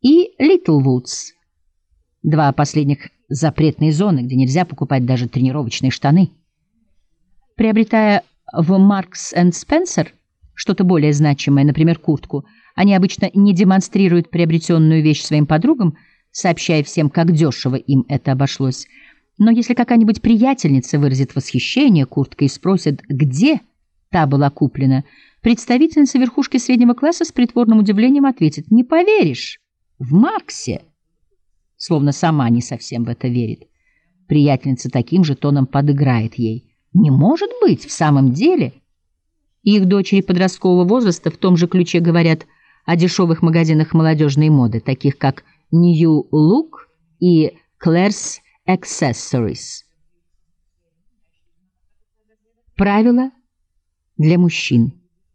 и Литлвудс. Два последних запретные зоны, где нельзя покупать даже тренировочные штаны. Приобретая в Маркс энд Спенсер что-то более значимое, например, куртку, они обычно не демонстрируют приобретенную вещь своим подругам, сообщая всем, как дешево им это обошлось. Но если какая-нибудь приятельница выразит восхищение курткой и спросит, где та была куплена, представительница верхушки среднего класса с притворным удивлением ответит: «Не поверишь, в Марксе», словно сама не совсем в это верит. Приятельница таким же тоном подыграет ей: «Не может быть, в самом деле». Их дочери подросткового возраста в том же ключе говорят о дешевых магазинах молодежной моды, таких как New Look и Claire's Accessories. Правила для мужчин.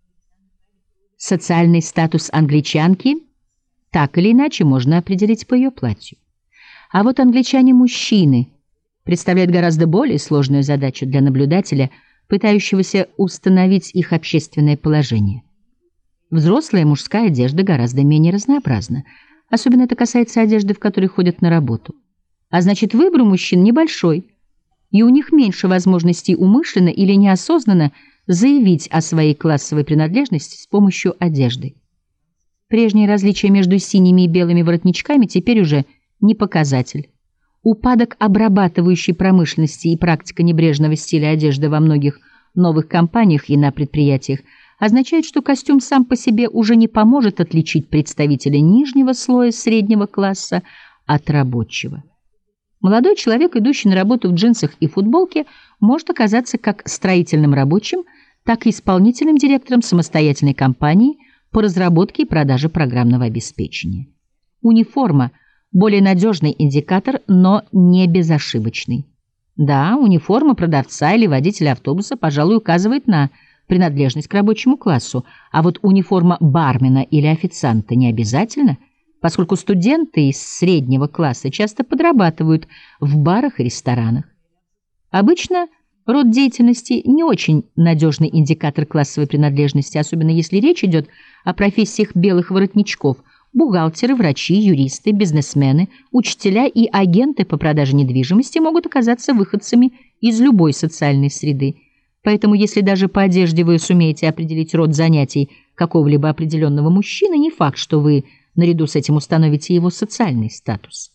Социальный статус англичанки так или иначе можно определить по ее платью. А вот англичане-мужчины представляют гораздо более сложную задачу для наблюдателя, пытающегося установить их общественное положение. Взрослая мужская одежда гораздо менее разнообразна. Особенно это касается одежды, в которой ходят на работу. А значит, выбор у мужчин небольшой, и у них меньше возможностей умышленно или неосознанно заявить о своей классовой принадлежности с помощью одежды. Прежние различия между синими и белыми воротничками теперь уже не показатель. Упадок обрабатывающей промышленности и практика небрежного стиля одежды во многих новых компаниях и на предприятиях означает, что костюм сам по себе уже не поможет отличить представителя нижнего слоя среднего класса от рабочего. Молодой человек, идущий на работу в джинсах и футболке, может оказаться как строительным рабочим, так и исполнительным директором самостоятельной компании по разработке и продаже программного обеспечения. Униформа – более надежный индикатор, но не безошибочный. Да, униформа продавца или водителя автобуса, пожалуй, указывает на принадлежность к рабочему классу, а вот униформа бармена или официанта не обязательно, поскольку студенты из среднего класса часто подрабатывают в барах и ресторанах. Обычно род деятельности не очень надежный индикатор классовой принадлежности, особенно если речь идет о профессиях белых воротничков. Бухгалтеры, врачи, юристы, бизнесмены, учителя и агенты по продаже недвижимости могут оказаться выходцами из любой социальной среды. Поэтому, если даже по одежде вы сумеете определить род занятий какого-либо определенного мужчины, не факт, что вы наряду с этим установите его социальный статус.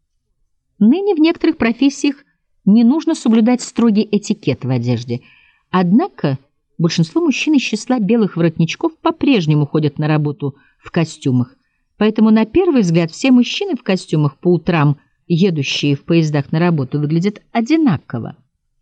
Ныне в некоторых профессиях не нужно соблюдать строгий этикет в одежде. Однако большинство мужчин из числа белых воротничков по-прежнему ходят на работу в костюмах. Поэтому, на первый взгляд, все мужчины в костюмах по утрам, едущие в поездах на работу, выглядят одинаково.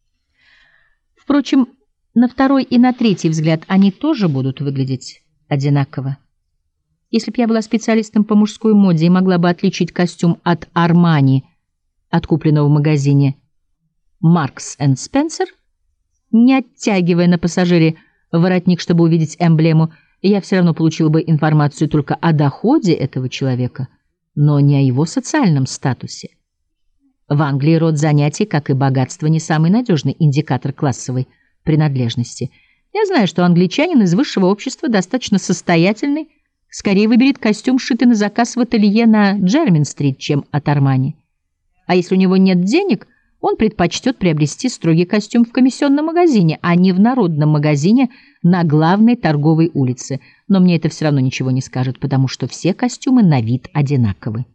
Впрочем, на второй и на третий взгляд они тоже будут выглядеть одинаково. Если бы я была специалистом по мужской моде и могла бы отличить костюм от Армани, от купленного в магазине Marks and Spencer, не оттягивая на пассажире воротник, чтобы увидеть эмблему, я все равно получила бы информацию только о доходе этого человека, но не о его социальном статусе. В Англии род занятий, как и богатство, не самый надежный индикатор классовой принадлежности. Я знаю, что англичанин из высшего общества, достаточно состоятельный, скорее выберет костюм, сшитый на заказ в ателье на Джермин-стрит, чем от Армани. А если у него нет денег, он предпочтет приобрести строгий костюм в комиссионном магазине, а не в народном магазине на главной торговой улице. Но мне это все равно ничего не скажет, потому что все костюмы на вид одинаковы.